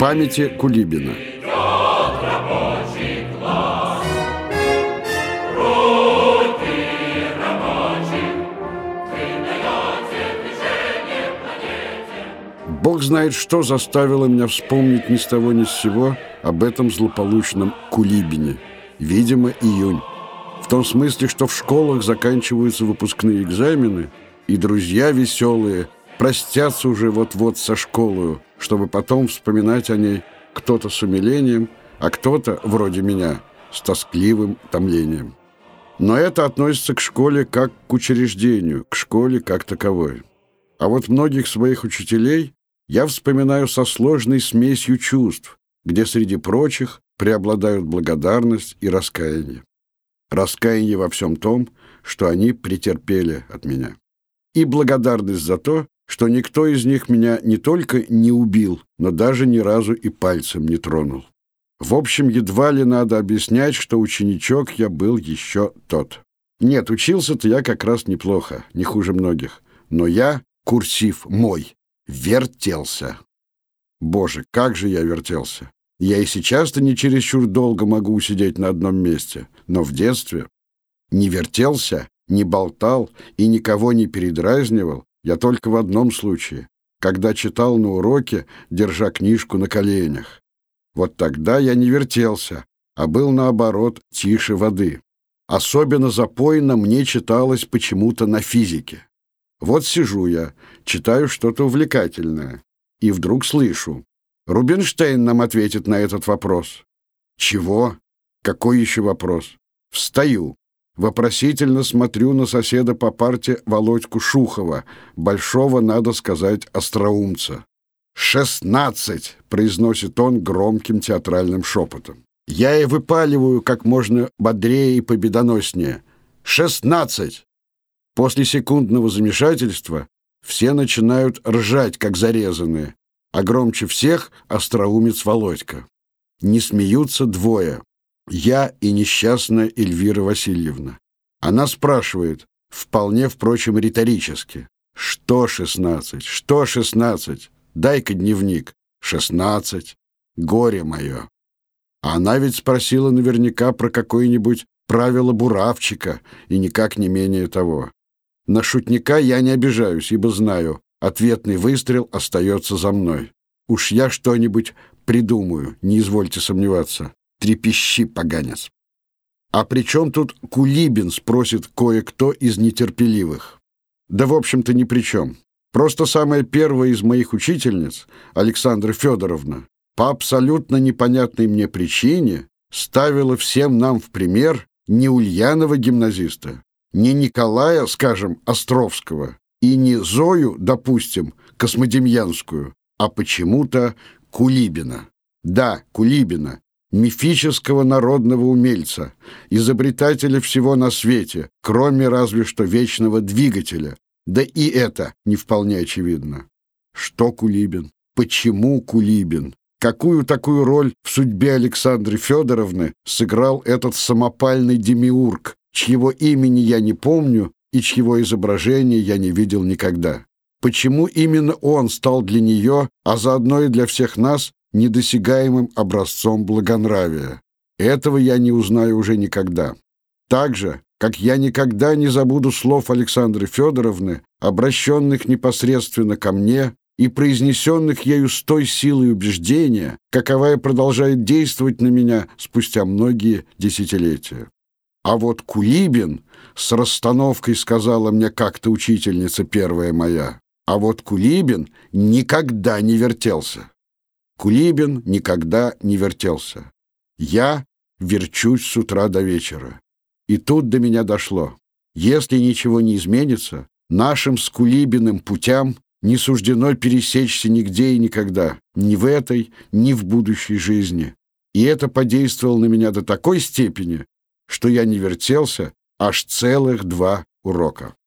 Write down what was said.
памяти Кулибина. Бог знает, что заставило меня вспомнить ни с того ни с сего об этом злополучном Кулибине. Видимо, июнь. В том смысле, что в школах заканчиваются выпускные экзамены, и друзья веселые простятся уже вот-вот со школою, чтобы потом вспоминать о ней кто-то с умилением, а кто-то, вроде меня, с тоскливым томлением. Но это относится к школе как к учреждению, к школе как таковой. А вот многих своих учителей я вспоминаю со сложной смесью чувств, где среди прочих преобладают благодарность и раскаяние. Раскаяние во всем том, что они претерпели от меня. И благодарность за то, что никто из них меня не только не убил, но даже ни разу и пальцем не тронул. В общем, едва ли надо объяснять, что ученичок я был еще тот. Нет, учился-то я как раз неплохо, не хуже многих. Но я, курсив мой, вертелся. Боже, как же я вертелся! Я и сейчас-то не чересчур долго могу усидеть на одном месте, но в детстве не вертелся, не болтал и никого не передразнивал я только в одном случае, когда читал на уроке, держа книжку на коленях. Вот тогда я не вертелся, а был, наоборот, тише воды. Особенно запойно мне читалось почему-то на физике. Вот сижу я, читаю что-то увлекательное, и вдруг слышу: Рубинштейн нам ответит на этот вопрос. Чего? Какой еще вопрос? Встаю. Вопросительно смотрю на соседа по парте Володьку Шухова, большого, надо сказать, остроумца. 16, произносит он громким театральным шепотом. Я и выпаливаю как можно бодрее и победоноснее. 16. После секундного замешательства все начинают ржать, как зарезанные, а громче всех остроумец Володька. Не смеются двое. Я и несчастная Эльвира Васильевна. Она спрашивает, вполне, впрочем, риторически: «Что 16? Что 16? Дай-ка дневник». 16. Горе мое. А она ведь спросила наверняка про какое-нибудь правило буравчика, и никак не менее того. На шутника я не обижаюсь, ибо знаю, ответный выстрел остается за мной. Уж я что-нибудь придумаю, не извольте сомневаться. Трепещи, поганец. А при чем тут Кулибин, спросит кое-кто из нетерпеливых. Да, в общем-то, ни при чем. Просто самая первая из моих учительниц, Александра Федоровна, по абсолютно непонятной мне причине ставила всем нам в пример не Ульянова гимназиста, не Николая, скажем, Островского, и не Зою, допустим, Космодемьянскую, а почему-то Кулибина. Да, Кулибина, мифического народного умельца, изобретателя всего на свете, кроме разве что вечного двигателя. Да и это не вполне очевидно. Что Кулибин? Почему Кулибин? Какую такую роль в судьбе Александры Федоровны сыграл этот самопальный демиург, чьего имени я не помню и чьего изображения я не видел никогда? Почему именно он стал для нее, а заодно и для всех нас, недосягаемым образцом благонравия? Этого я не узнаю уже никогда. Так же, как я никогда не забуду слов Александры Федоровны, обращенных непосредственно ко мне и произнесенных ею с той силой убеждения, каковая продолжает действовать на меня спустя многие десятилетия. А вот Кулибин, с расстановкой сказала мне как-то учительница первая моя, а вот Кулибин никогда не вертелся. Кулибин никогда не вертелся. Я верчусь с утра до вечера. И тут до меня дошло. Если ничего не изменится, нашим с Кулибиным путям не суждено пересечься нигде и никогда, ни в этой, ни в будущей жизни. И это подействовало на меня до такой степени, что я не вертелся аж целых 2 урока.